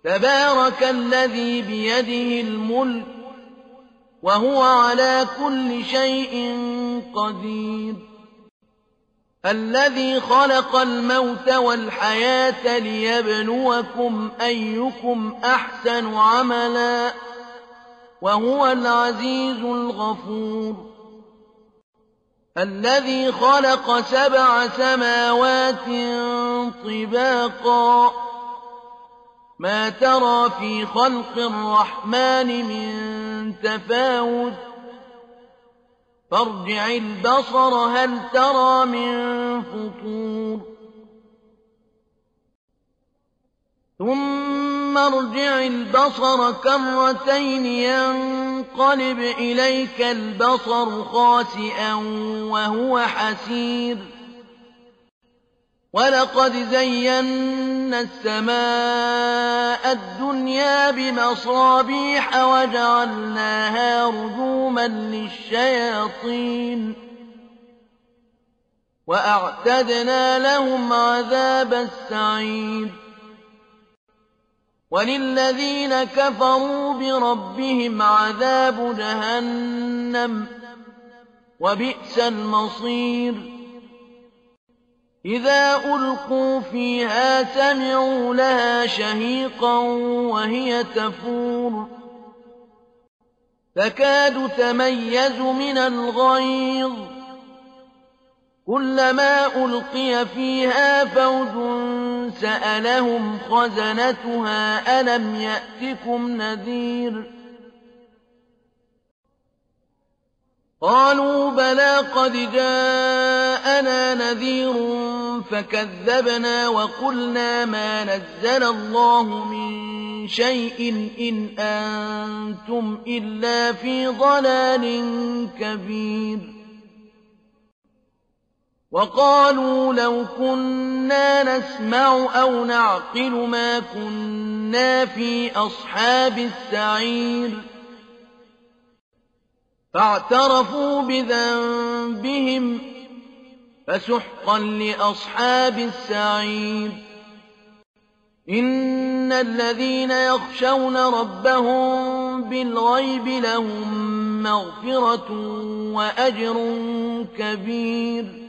تبارك الذي بيده الملك وهو على كل شيء قدير الذي خلق الموت والحياة ليبلوكم أيكم أحسن عملا وهو العزيز الغفور الذي خلق 7 سماوات طباقا ما ترى في خلق الرحمن من تفاوت فارجع البصر هل ترى من فطور ثم ارجع البصر كرتين ينقلب إليك البصر خاسئا وهو حسير ولقد زينا السماء الدنيا بمصابيح وجعلناها رجوما للشياطين وأعتدنا لهم عذاب السعير وللذين كفروا بربهم عذاب جهنم وبئس المصير إذا ألقوا فيها سمعوا لها شهيقا وهي تفور تكاد تميز من الغيظ كلما ألقي فيها فوج سألهم خزنتها ألم يأتكم نذير قالوا بلى قد جاءنا نذير فكذبنا وقلنا ما نزل الله من شيء إن أنتم إلا في ضلال كبير وقالوا لو كنا نسمع أو نعقل ما كنا في أصحاب السعير فاعترفوا بذنبهم فسحقا لأصحاب السعير إن الذين يخشون ربهم بالغيب لهم مغفرة وأجر كبير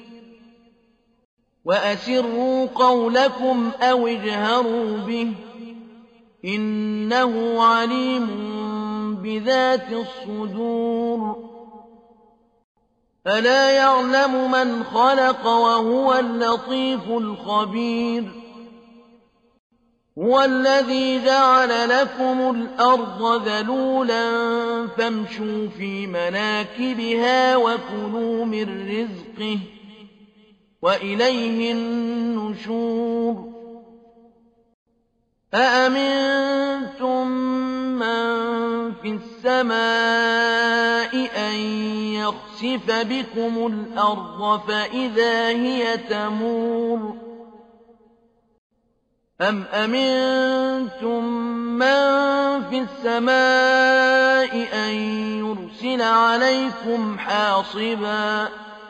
وأسروا قولكم أو اجهروا به إنه عليم بذات الصدور ألا يعلم من خلق وهو اللطيف الخبير هو الذي جعل لكم الأرض ذلولا فامشوا في مناكبها وكلوا من رزقه وإليه النشور أأمنتم من في السماء أن يخسف بكم الأرض فإذا هي تمور أم أمنتم من في السماء أن يرسل عليكم حاصبا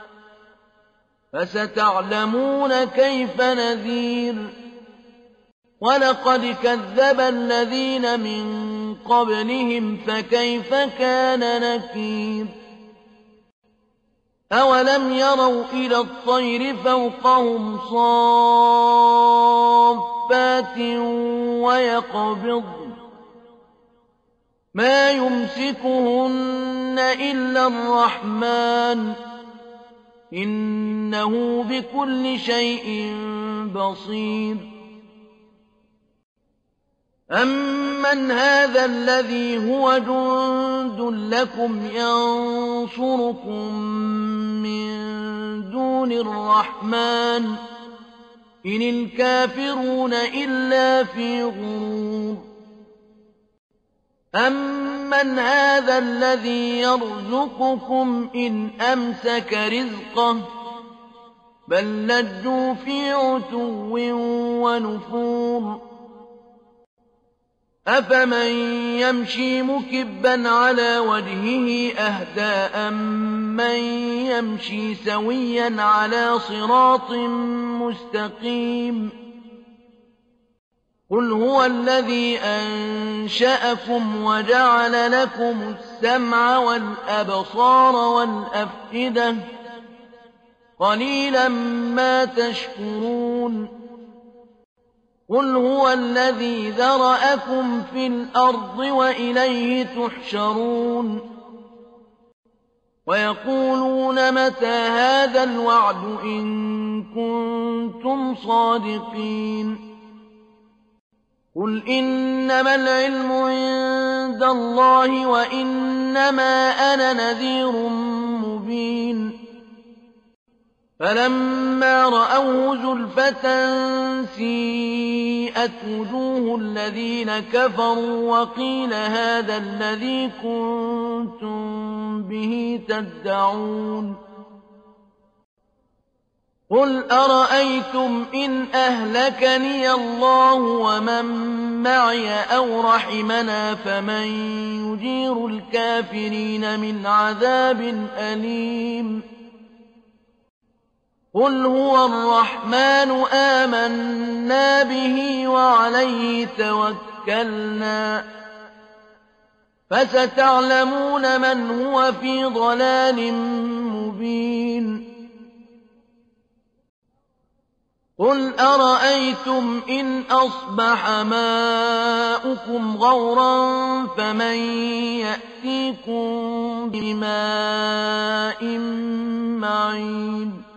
فستعلمون كيف نذير ولقد كذب الذين من قبلهم فكيف كان نكير أولم يروا إلى الطير فوقهم صافات ويقبضن ما يمسكهن إلا الرحمن إنه بكل شيء بصير أمن هذا الذي هو جند لكم ينصركم من دون الرحمن إن الكافرون إلا في غرور أمن هذا الذي يرزقكم إن أمسك رزقه بل لجوا في عتو ونفور أفمن يمشي مكبا على وجهه أهدى أمن يمشي سويا على صراط مستقيم قل هو الذي أنشأكم وجعل لكم السمع والأبصار والأفئدة قليلا ما تشكرون قل هو الذي ذرأكم في الأرض وإليه تحشرون ويقولون متى هذا الوعد إن كنتم صادقين قل إنما العلم عند الله وإنما أنا نذير مبين فلما رأوه زلفة سيئت وجوه الذين كفروا وقيل هذا الذي كنتم به تدعون قل أرأيتم إن أهلكني الله ومن معي أو رحمنا فمن يجير الكافرين من عذاب أليم قل هو الرحمن آمنا به وعليه توكلنا فستعلمون من هو في ضلال مبين قل أرأيتم إن أصبح ماؤكم غورا فمن يأتيكم بماء معين